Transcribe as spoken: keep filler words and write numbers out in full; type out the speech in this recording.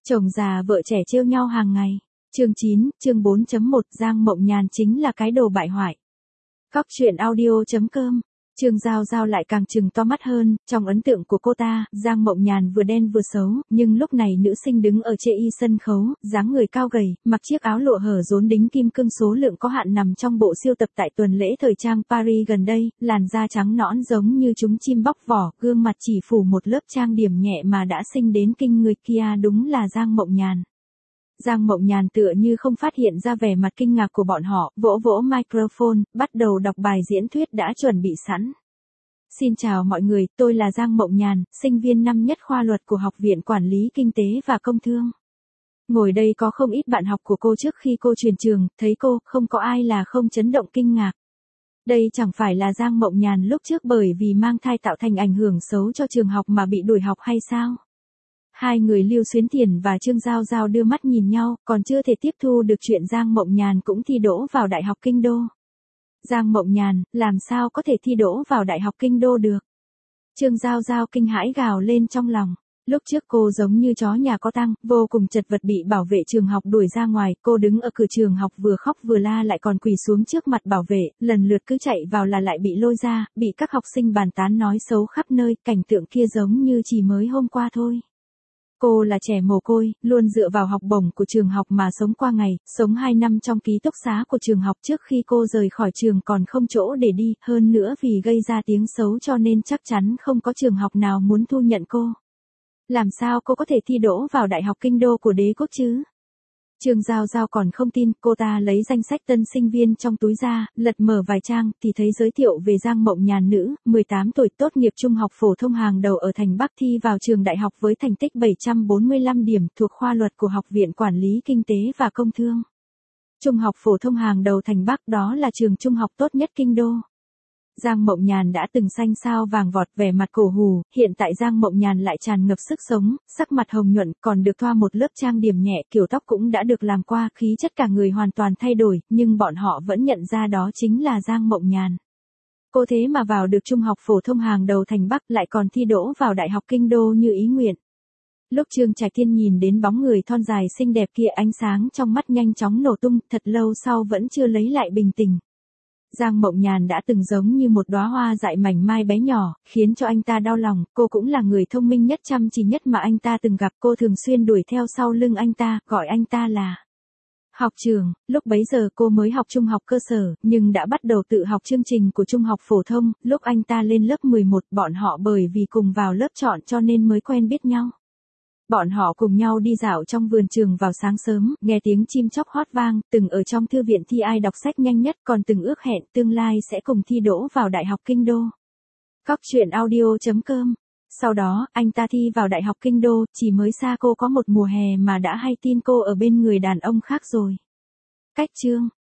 Chồng già vợ trẻ trêu nhau hàng ngày. Chương chín, chương bốn chấm một Giang Mộng Nhàn chính là cái đồ bại hoại. Cóc truyện audio chấm com. Trương Giao Giao lại càng trừng to mắt hơn, trong ấn tượng của cô ta, Giang Mộng Nhàn vừa đen vừa xấu, nhưng lúc này nữ sinh đứng ở chê y sân khấu, dáng người cao gầy, mặc chiếc áo lụa hở rốn đính kim cương số lượng có hạn nằm trong bộ siêu tập tại tuần lễ thời trang Paris gần đây, làn da trắng nõn giống như trúng chim bóc vỏ, gương mặt chỉ phủ một lớp trang điểm nhẹ mà đã xinh đến kinh người kia đúng là Giang Mộng Nhàn. Giang Mộng Nhàn tựa như không phát hiện ra vẻ mặt kinh ngạc của bọn họ, vỗ vỗ microphone, bắt đầu đọc bài diễn thuyết đã chuẩn bị sẵn. Xin chào mọi người, tôi là Giang Mộng Nhàn, sinh viên năm nhất khoa luật của Học viện Quản lý Kinh tế và Công thương. Ngồi đây có không ít bạn học của cô trước khi cô chuyển trường, thấy cô, không có ai là không chấn động kinh ngạc. Đây chẳng phải là Giang Mộng Nhàn lúc trước bởi vì mang thai tạo thành ảnh hưởng xấu cho trường học mà bị đuổi học hay sao? Hai người Lưu Xuyến Thiền và Trương Giao Giao đưa mắt nhìn nhau, còn chưa thể tiếp thu được chuyện Giang Mộng Nhàn cũng thi đỗ vào Đại học Kinh đô. Giang Mộng Nhàn, làm sao có thể thi đỗ vào Đại học Kinh đô được? Trương Giao Giao kinh hãi gào lên trong lòng. Lúc trước cô giống như chó nhà có tang, vô cùng chật vật bị bảo vệ trường học đuổi ra ngoài, cô đứng ở cửa trường học vừa khóc vừa la lại còn quỳ xuống trước mặt bảo vệ, lần lượt cứ chạy vào là lại bị lôi ra, bị các học sinh bàn tán nói xấu khắp nơi, cảnh tượng kia giống như chỉ mới hôm qua thôi. Cô là trẻ mồ côi, luôn dựa vào học bổng của trường học mà sống qua ngày, sống hai năm trong ký túc xá của trường học trước khi cô rời khỏi trường còn không chỗ để đi, hơn nữa vì gây ra tiếng xấu cho nên chắc chắn không có trường học nào muốn thu nhận cô. Làm sao cô có thể thi đỗ vào Đại học Kinh đô của Đế quốc chứ? Trương Giao Giao còn không tin, cô ta lấy danh sách tân sinh viên trong túi ra, lật mở vài trang, thì thấy giới thiệu về Giang Mộng Nhàn nữ, mười tám tuổi tốt nghiệp trung học phổ thông hàng đầu ở thành Bắc thi vào trường đại học với thành tích bảy trăm bốn mươi lăm điểm thuộc khoa luật của Học viện Quản lý Kinh tế và Công thương. Trung học phổ thông hàng đầu thành Bắc đó là trường trung học tốt nhất Kinh đô. Giang Mộng Nhàn đã từng xanh sao vàng vọt vẻ mặt cổ hù, hiện tại Giang Mộng Nhàn lại tràn ngập sức sống, sắc mặt hồng nhuận, còn được thoa một lớp trang điểm nhẹ, kiểu tóc cũng đã được làm qua, khí chất cả người hoàn toàn thay đổi, nhưng bọn họ vẫn nhận ra đó chính là Giang Mộng Nhàn. Cô thế mà vào được trung học phổ thông hàng đầu thành Bắc lại còn thi đỗ vào Đại học Kinh đô như ý nguyện. Lúc Trương Trạch Thiên nhìn đến bóng người thon dài xinh đẹp kia ánh sáng trong mắt nhanh chóng nổ tung, thật lâu sau vẫn chưa lấy lại bình tĩnh. Giang Mộng Nhàn đã từng giống như một đóa hoa dại mảnh mai bé nhỏ, khiến cho anh ta đau lòng, cô cũng là người thông minh nhất chăm chỉ nhất mà anh ta từng gặp, cô thường xuyên đuổi theo sau lưng anh ta, gọi anh ta là học trường, lúc bấy giờ cô mới học trung học cơ sở, nhưng đã bắt đầu tự học chương trình của trung học phổ thông, lúc anh ta lên lớp mười một, bọn họ bởi vì cùng vào lớp chọn cho nên mới quen biết nhau. Bọn họ cùng nhau đi dạo trong vườn trường vào sáng sớm, nghe tiếng chim chóc hót vang, từng ở trong thư viện thi ai đọc sách nhanh nhất, còn từng ước hẹn tương lai sẽ cùng thi đỗ vào Đại học Kinh đô. Cóc truyện audio chấm com. Sau đó, anh ta thi vào Đại học Kinh đô, chỉ mới xa cô có một mùa hè mà đã hay tin cô ở bên người đàn ông khác rồi. Cách chương